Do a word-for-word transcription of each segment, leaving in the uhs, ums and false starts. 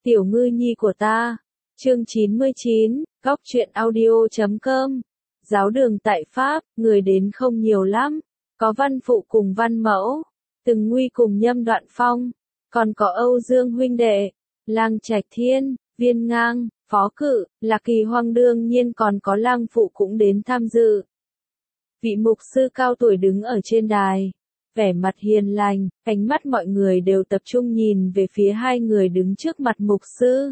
Tiểu ngư nhi của ta. Chương chín mươi chín, góc truyện audio chấm com. Giáo đường tại Pháp, người đến không nhiều lắm. Có Văn Phụ cùng Văn Mẫu, Từng Nguy cùng Nhâm Đoạn Phong, còn có Âu Dương huynh đệ, Lang Trạch Thiên, Viên Ngang, Phó Cự, Lạc Kỳ Hoang, đương nhiên còn có Lang Phụ cũng đến tham dự. Vị mục sư cao tuổi đứng ở trên đài, vẻ mặt hiền lành, ánh mắt mọi người đều tập trung nhìn về phía hai người đứng trước mặt mục sư.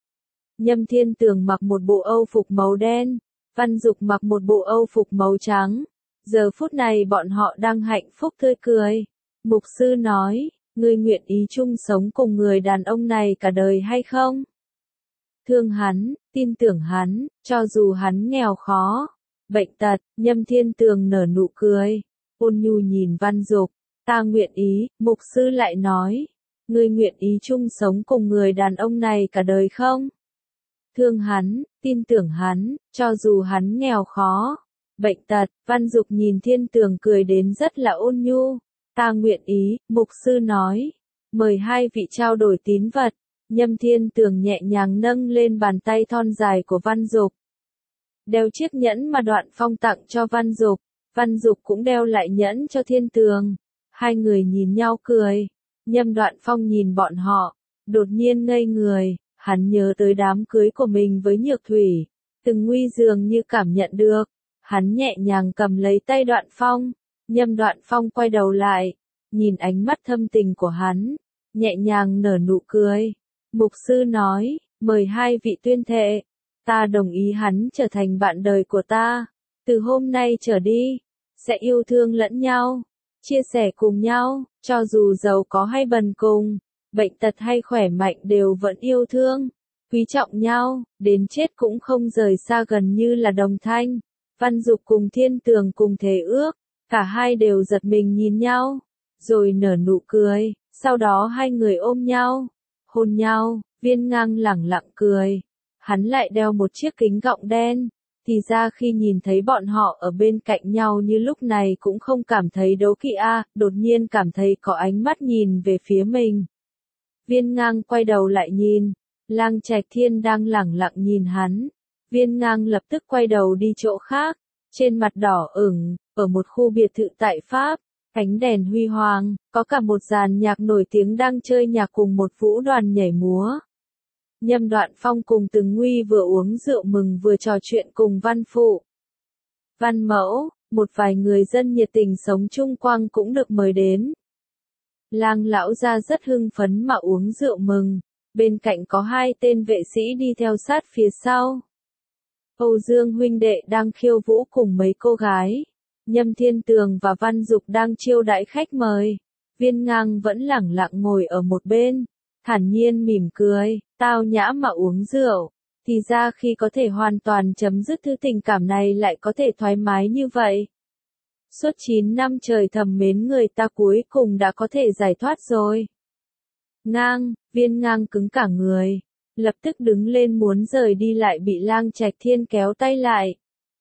Nhâm Thiên Tường mặc một bộ âu phục màu đen, Văn Dục mặc một bộ âu phục màu trắng. Giờ phút này bọn họ đang hạnh phúc tươi cười. Mục sư nói, ngươi nguyện ý chung sống cùng người đàn ông này cả đời hay không? Thương hắn, tin tưởng hắn, cho dù hắn nghèo khó, bệnh tật. Nhâm Thiên Tường nở nụ cười, ôn nhu nhìn Văn Dục, ta nguyện ý. Mục sư lại nói, ngươi nguyện ý chung sống cùng người đàn ông này cả đời không? Thương hắn, tin tưởng hắn, cho dù hắn nghèo khó, bệnh tật. Văn Dục nhìn Thiên Tường cười đến rất là ôn nhu, ta nguyện ý. Mục sư nói, mời hai vị trao đổi tín vật. Nhâm Thiên Tường nhẹ nhàng nâng lên bàn tay thon dài của Văn Dục, đeo chiếc nhẫn mà Đoạn Phong tặng cho Văn Dục. Văn Dục cũng đeo lại nhẫn cho Thiên Tường. Hai người nhìn nhau cười. Nhâm Đoạn Phong nhìn bọn họ, đột nhiên ngây người. Hắn nhớ tới đám cưới của mình với Nhược Thủy. Từng Nguy dường như cảm nhận được. Hắn nhẹ nhàng cầm lấy tay Đoạn Phong. Nhâm Đoạn Phong quay đầu lại, nhìn ánh mắt thâm tình của hắn, nhẹ nhàng nở nụ cười. Mục sư nói, mời hai vị tuyên thệ. Ta đồng ý hắn trở thành bạn đời của ta. Từ hôm nay trở đi, sẽ yêu thương lẫn nhau, chia sẻ cùng nhau, cho dù giàu có hay bần cùng, bệnh tật hay khỏe mạnh đều vẫn yêu thương, quý trọng nhau, đến chết cũng không rời xa, gần như là đồng thanh. Văn Dục cùng Thiên Tường cùng thề ước, cả hai đều giật mình nhìn nhau, rồi nở nụ cười, sau đó hai người ôm nhau, hôn nhau. Viên Ngang lẳng lặng cười, hắn lại đeo một chiếc kính gọng đen, thì ra khi nhìn thấy bọn họ ở bên cạnh nhau như lúc này cũng không cảm thấy đố kỵ a, à, đột nhiên cảm thấy có ánh mắt nhìn về phía mình. Viên Ngang quay đầu lại nhìn, Lang Trạch Thiên đang lẳng lặng nhìn hắn. Viên Ngang lập tức quay đầu đi chỗ khác, trên mặt đỏ ửng. Ở một khu biệt thự tại Pháp, ánh đèn huy hoàng, có cả một dàn nhạc nổi tiếng đang chơi nhạc cùng một vũ đoàn nhảy múa. Nhâm Đoạn Phong cùng Từng Nguy vừa uống rượu mừng vừa trò chuyện cùng Văn Phụ, Văn Mẫu, một vài người dân nhiệt tình sống chung quanh cũng được mời đến. Lang lão gia rất hưng phấn mà uống rượu mừng, bên cạnh có hai tên vệ sĩ đi theo sát phía sau. Âu Dương huynh đệ đang khiêu vũ cùng mấy cô gái. Nhâm Thiên Tường và Văn Dục đang chiêu đãi khách mời. Viên Ngang vẫn lẳng lặng ngồi ở một bên, thản nhiên mỉm cười, tao nhã mà uống rượu. Thì ra khi có thể hoàn toàn chấm dứt thứ tình cảm này lại có thể thoải mái như vậy. Suốt chín năm trời thầm mến người ta cuối cùng đã có thể giải thoát rồi. Ngang, Viên Ngang cứng cả người, lập tức đứng lên muốn rời đi lại bị Lang Trạch Thiên kéo tay lại.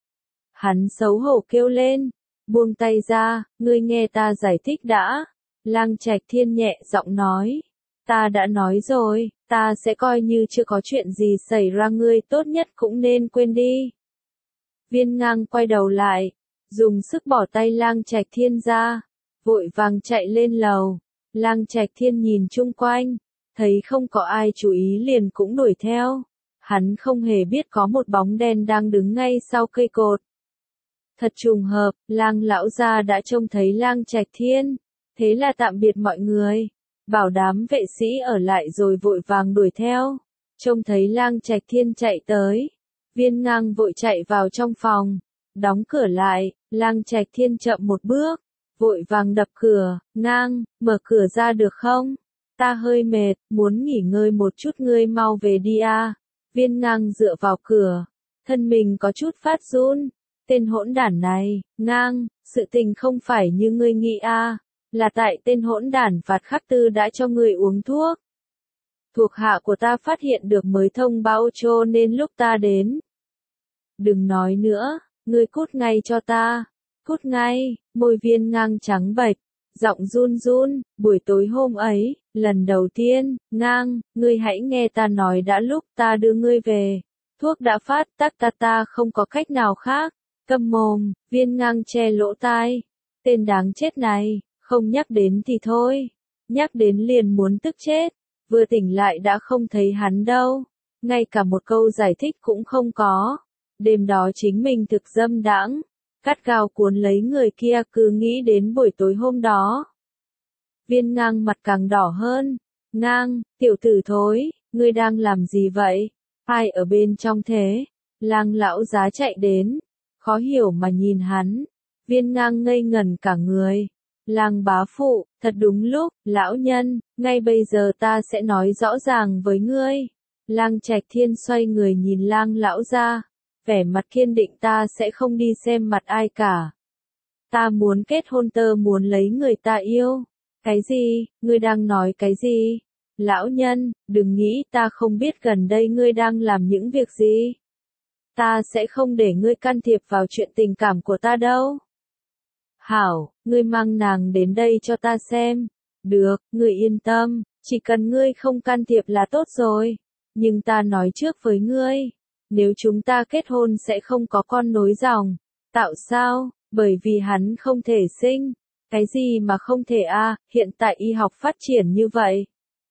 Hắn xấu hổ kêu lên, buông tay ra, ngươi nghe ta giải thích đã. Lang Trạch Thiên nhẹ giọng nói, ta đã nói rồi, ta sẽ coi như chưa có chuyện gì xảy ra, ngươi tốt nhất cũng nên quên đi. Viên Ngang quay đầu lại, dùng sức bỏ tay Lang Trạch Thiên ra, vội vàng chạy lên lầu. Lang Trạch Thiên nhìn chung quanh, thấy không có ai chú ý liền cũng đuổi theo. Hắn không hề biết có một bóng đen đang đứng ngay sau cây cột. Thật trùng hợp, Lang lão gia đã trông thấy Lang Trạch Thiên, thế là tạm biệt mọi người, bảo đám vệ sĩ ở lại rồi vội vàng đuổi theo. Trông thấy Lang Trạch Thiên chạy tới, Viên Ngang vội chạy vào trong phòng, đóng cửa lại. Lang Trạch Thiên chậm một bước, vội vàng đập cửa, Ngang, mở cửa ra được không? Ta hơi mệt, muốn nghỉ ngơi một chút, ngươi mau về đi a. Viên Ngang dựa vào cửa, thân mình có chút phát run. Tên hỗn đản này, Ngang, sự tình không phải như ngươi nghĩ a, là tại tên hỗn đản Phạt Khắc Tư đã cho ngươi uống thuốc. Thuộc hạ của ta phát hiện được mới thông báo cho nên lúc ta đến. Đừng nói nữa, ngươi cút ngay cho ta, cút ngay. Môi Viên Ngang trắng bệch, giọng run run. Buổi tối hôm ấy, Lần đầu tiên, ngang, ngươi hãy nghe ta nói đã lúc ta đưa ngươi về. Thuốc đã phát tác ta ta không có cách nào khác. Câm mồm, viên ngang che lỗ tai. Tên đáng chết này, không nhắc đến thì thôi. Nhắc đến liền muốn tức chết. Vừa tỉnh lại đã không thấy hắn đâu. Ngay cả một câu giải thích cũng không có. Đêm đó chính mình thực dâm đãng, cắt gao cuốn lấy người kia cứ nghĩ đến buổi tối hôm đó. Viên ngang mặt càng đỏ hơn. Ngang, tiểu tử thối, ngươi đang làm gì vậy? Ai ở bên trong thế? Lang lão giá chạy đến, khó hiểu mà nhìn hắn. Viên ngang ngây ngẩn cả người. Lang bá phụ, thật đúng lúc, lão nhân, ngay bây giờ ta sẽ nói rõ ràng với ngươi. Lang Trạch Thiên xoay người nhìn Lang lão ra, vẻ mặt kiên định ta sẽ không đi xem mặt ai cả. Ta muốn kết hôn tơ muốn lấy người ta yêu. Cái gì, ngươi đang nói cái gì? Lão nhân, đừng nghĩ ta không biết gần đây ngươi đang làm những việc gì. Ta sẽ không để ngươi can thiệp vào chuyện tình cảm của ta đâu. Hảo, ngươi mang nàng đến đây cho ta xem. Được, ngươi yên tâm, chỉ cần ngươi không can thiệp là tốt rồi. Nhưng ta nói trước với ngươi, nếu chúng ta kết hôn sẽ không có con nối dòng. Tạo sao? Bởi vì hắn không thể sinh. Cái gì mà không thể a? À, hiện tại y học phát triển như vậy.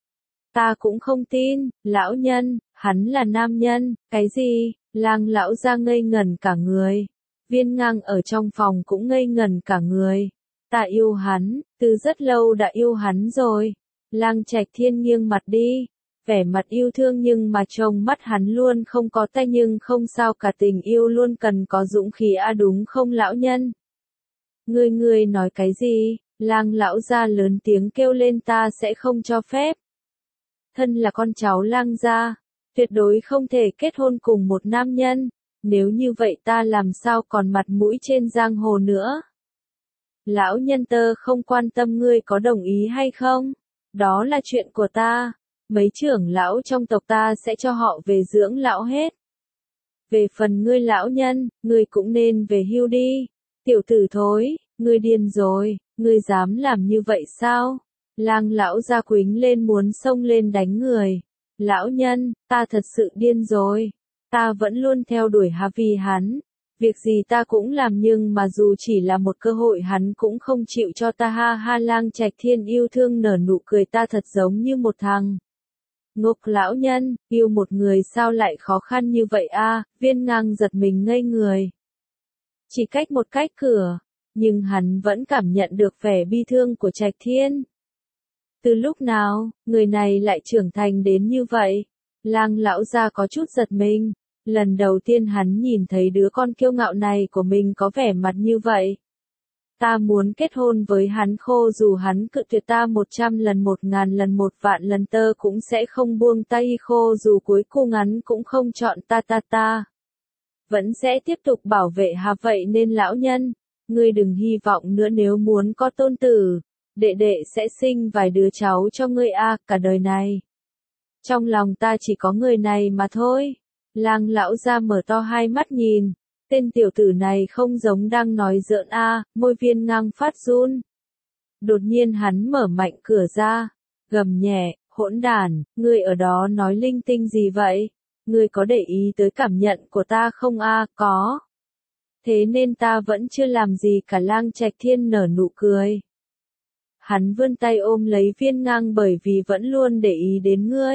Ta cũng không tin, lão nhân, hắn là nam nhân, cái gì? Lang lão ra ngây ngẩn cả người. Viên ngang ở trong phòng cũng ngây ngẩn cả người. Ta yêu hắn, từ rất lâu đã yêu hắn rồi. Lang Trạch Thiên nghiêng mặt đi, vẻ mặt yêu thương nhưng mà trong mắt hắn luôn không có tay nhưng không sao cả tình yêu luôn cần có dũng khí a à đúng không lão nhân? Ngươi ngươi nói cái gì? Lang lão gia lớn tiếng kêu lên ta sẽ không cho phép. Thân là con cháu Lang gia, tuyệt đối không thể kết hôn cùng một nam nhân, nếu như vậy ta làm sao còn mặt mũi trên giang hồ nữa. Lão nhân tơ không quan tâm ngươi có đồng ý hay không, đó là chuyện của ta, mấy trưởng lão trong tộc ta sẽ cho họ về dưỡng lão hết. Về phần ngươi lão nhân, ngươi cũng nên về hưu đi. Tiểu tử thối, ngươi điên rồi, ngươi dám làm như vậy sao? Lang lão gia quính lên muốn xông lên đánh người. Lão nhân, ta thật sự điên rồi. Ta vẫn luôn theo đuổi Hà vì hắn. Việc gì ta cũng làm nhưng mà dù chỉ là một cơ hội hắn cũng không chịu cho ta ha ha. Lang Trạch Thiên yêu thương nở nụ cười ta thật giống như một thằng ngốc lão nhân, yêu một người sao lại khó khăn như vậy a? Viên ngang giật mình ngây người. Chỉ cách một cách cửa, nhưng hắn vẫn cảm nhận được vẻ bi thương của Trạch Thiên. Từ lúc nào, người này lại trưởng thành đến như vậy? Lang lão gia có chút giật mình. Lần đầu tiên hắn nhìn thấy đứa con kiêu ngạo này của mình có vẻ mặt như vậy. Ta muốn kết hôn với hắn khô dù hắn cự tuyệt ta một trăm lần một ngàn lần một vạn lần tơ cũng sẽ không buông tay khô dù cuối cùng hắn cũng không chọn ta ta ta. Vẫn sẽ tiếp tục bảo vệ Hà vậy nên lão nhân, ngươi đừng hy vọng nữa nếu muốn có tôn tử, đệ đệ sẽ sinh vài đứa cháu cho ngươi a cả đời này. Trong lòng ta chỉ có người này mà thôi. Lang lão ra mở to hai mắt nhìn, tên tiểu tử này không giống đang nói giỡn a, môi viên ngang phát run. Đột nhiên hắn mở mạnh cửa ra, gầm nhẹ, hỗn đản, ngươi ở đó nói linh tinh gì vậy? Ngươi có để ý tới cảm nhận của ta không a? Có. Thế nên ta vẫn chưa làm gì cả. Lang Trạch Thiên nở nụ cười. Hắn vươn tay ôm lấy viên ngang bởi vì vẫn luôn để ý đến ngươi.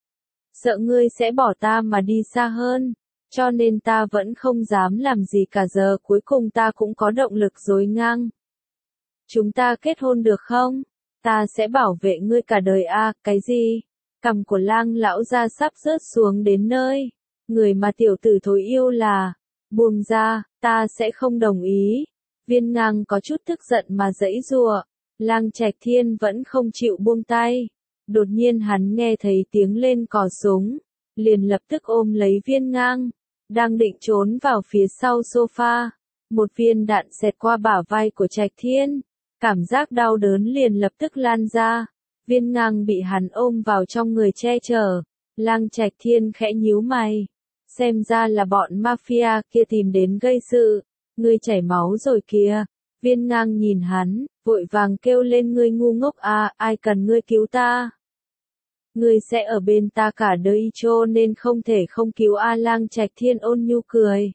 Sợ ngươi sẽ bỏ ta mà đi xa hơn, cho nên ta vẫn không dám làm gì cả giờ cuối cùng ta cũng có động lực rồi ngang. Chúng ta kết hôn được không? Ta sẽ bảo vệ ngươi cả đời a. À, cái gì? Cằm của Lang lão gia sắp rớt xuống đến nơi. Người mà tiểu tử thối yêu là, buông ra, ta sẽ không đồng ý. Viên ngang có chút tức giận mà giãy giụa. Lang Trạch Thiên vẫn không chịu buông tay. Đột nhiên hắn nghe thấy tiếng lên cò súng, liền lập tức ôm lấy viên ngang, đang định trốn vào phía sau sofa. Một viên đạn xẹt qua bả vai của Trạch Thiên, cảm giác đau đớn liền lập tức lan ra. Viên ngang bị hắn ôm vào trong người che chở. Lang Trạch Thiên khẽ nhíu mày, xem ra là bọn mafia kia tìm đến gây sự. Ngươi chảy máu rồi kìa. Viên Ngang nhìn hắn, vội vàng kêu lên ngươi ngu ngốc à, ai cần ngươi cứu ta. Ngươi sẽ ở bên ta cả đời cho nên không thể không cứu A Lang Trạch Thiên ôn nhu cười.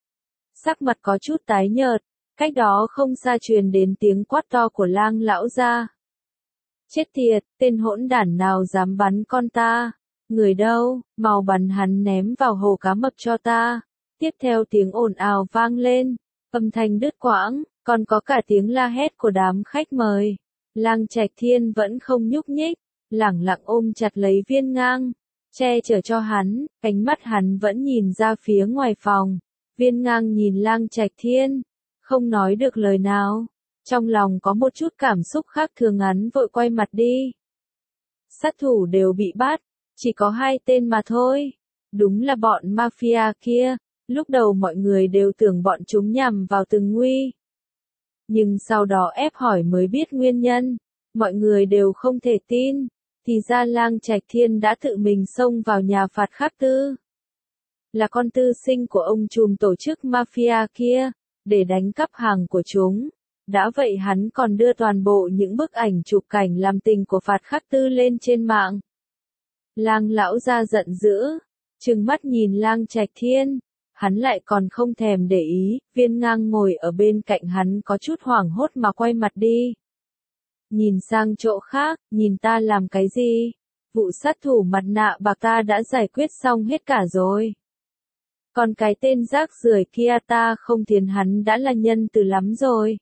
Sắc mặt có chút tái nhợt, cách đó không xa truyền đến tiếng quát to của Lang lão gia. Chết tiệt, tên hỗn đản nào dám bắn con ta? Người đâu, mau bắn hắn ném vào hồ cá mập cho ta. Tiếp theo tiếng ồn ào vang lên, âm thanh đứt quãng, còn có cả tiếng la hét của đám khách mời. Lang Trạch Thiên vẫn không nhúc nhích, lẳng lặng ôm chặt lấy Viên Ngang, che chở cho hắn, ánh mắt hắn vẫn nhìn ra phía ngoài phòng. Viên Ngang nhìn Lang Trạch Thiên, không nói được lời nào. Trong lòng có một chút cảm xúc khác thường, hắn vội quay mặt đi. Sát thủ đều bị bắt, chỉ có hai tên mà thôi. Đúng là bọn mafia kia, lúc đầu mọi người đều tưởng bọn chúng nhằm vào Từng Nguy. Nhưng sau đó ép hỏi mới biết nguyên nhân, mọi người đều không thể tin, thì ra Lang Trạch Thiên đã tự mình xông vào nhà Phạt Khắc Tư. Là con tư sinh của ông trùm tổ chức mafia kia, để đánh cắp hàng của chúng. Đã vậy hắn còn đưa toàn bộ những bức ảnh chụp cảnh làm tình của Phạt Khắc Tư lên trên mạng. Lang lão gia giận dữ, trừng mắt nhìn Lang Trạch Thiên, hắn lại còn không thèm để ý. Viên Ngang ngồi ở bên cạnh hắn có chút hoảng hốt mà quay mặt đi. Nhìn sang chỗ khác, nhìn ta làm cái gì? Vụ sát thủ mặt nạ bạc ta đã giải quyết xong hết cả rồi. Còn cái tên rác rưởi kia ta không thiến hắn đã là nhân từ lắm rồi.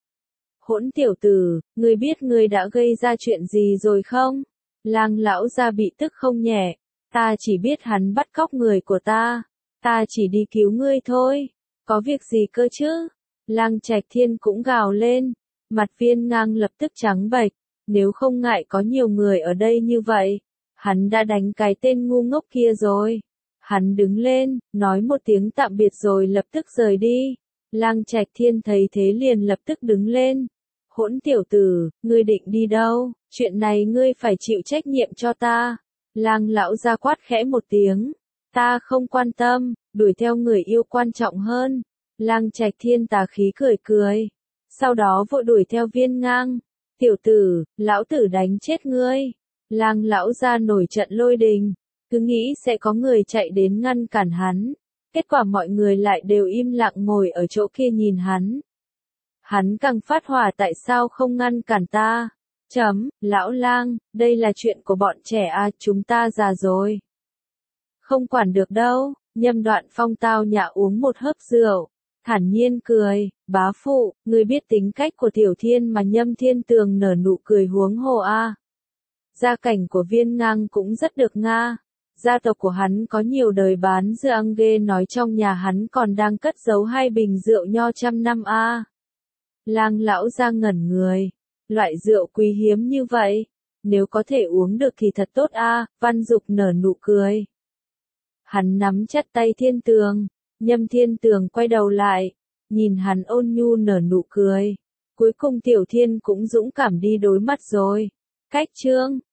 Hỗn tiểu tử, ngươi biết ngươi đã gây ra chuyện gì rồi không? Lang lão gia bị tức không nhẹ, ta chỉ biết hắn bắt cóc người của ta, ta chỉ đi cứu ngươi thôi, có việc gì cơ chứ? Lang Trạch Thiên cũng gào lên, mặt Viên Ngang lập tức trắng bệch, nếu không ngại có nhiều người ở đây như vậy, hắn đã đánh cái tên ngu ngốc kia rồi. Hắn đứng lên, nói một tiếng tạm biệt rồi lập tức rời đi. Lang Trạch Thiên thấy thế liền lập tức đứng lên. Hỗn tiểu tử, ngươi định đi đâu? Chuyện này ngươi phải chịu trách nhiệm cho ta. Lang lão gia quát khẽ một tiếng. Ta không quan tâm, đuổi theo người yêu quan trọng hơn. Lang Trạch Thiên tà khí cười cười. Sau đó vội đuổi theo Viên Ngang. Tiểu tử, lão tử đánh chết ngươi. Lang lão gia nổi trận lôi đình. Cứ nghĩ sẽ có người chạy đến ngăn cản hắn. Kết quả mọi người lại đều im lặng ngồi ở chỗ kia nhìn hắn. Hắn càng phát hỏa, tại sao không ngăn cản ta? Chấm, lão Lang, đây là chuyện của bọn trẻ à, chúng ta già rồi. Không quản được đâu. Nhâm Đoạn Phong tao nhã uống một hớp rượu, thản nhiên cười, bá phụ, ngươi biết tính cách của Tiểu Thiên mà. Nhâm Thiên Tường nở nụ cười huống hồ a. Gia cảnh của Viên Ngang cũng rất được nga. Gia tộc của hắn có nhiều đời bán rượu ăn ghê, nói trong nhà hắn còn đang cất giấu hai bình rượu nho trăm năm a. Lang lão gia ngẩn người, loại rượu quý hiếm như vậy, nếu có thể uống được thì thật tốt a. Văn Dục nở nụ cười. Hắn nắm chặt tay Thiên Tường, Nhâm Thiên Tường quay đầu lại, nhìn hắn ôn nhu nở nụ cười. Cuối cùng Tiểu Thiên cũng dũng cảm đi đối mặt rồi. Cách chương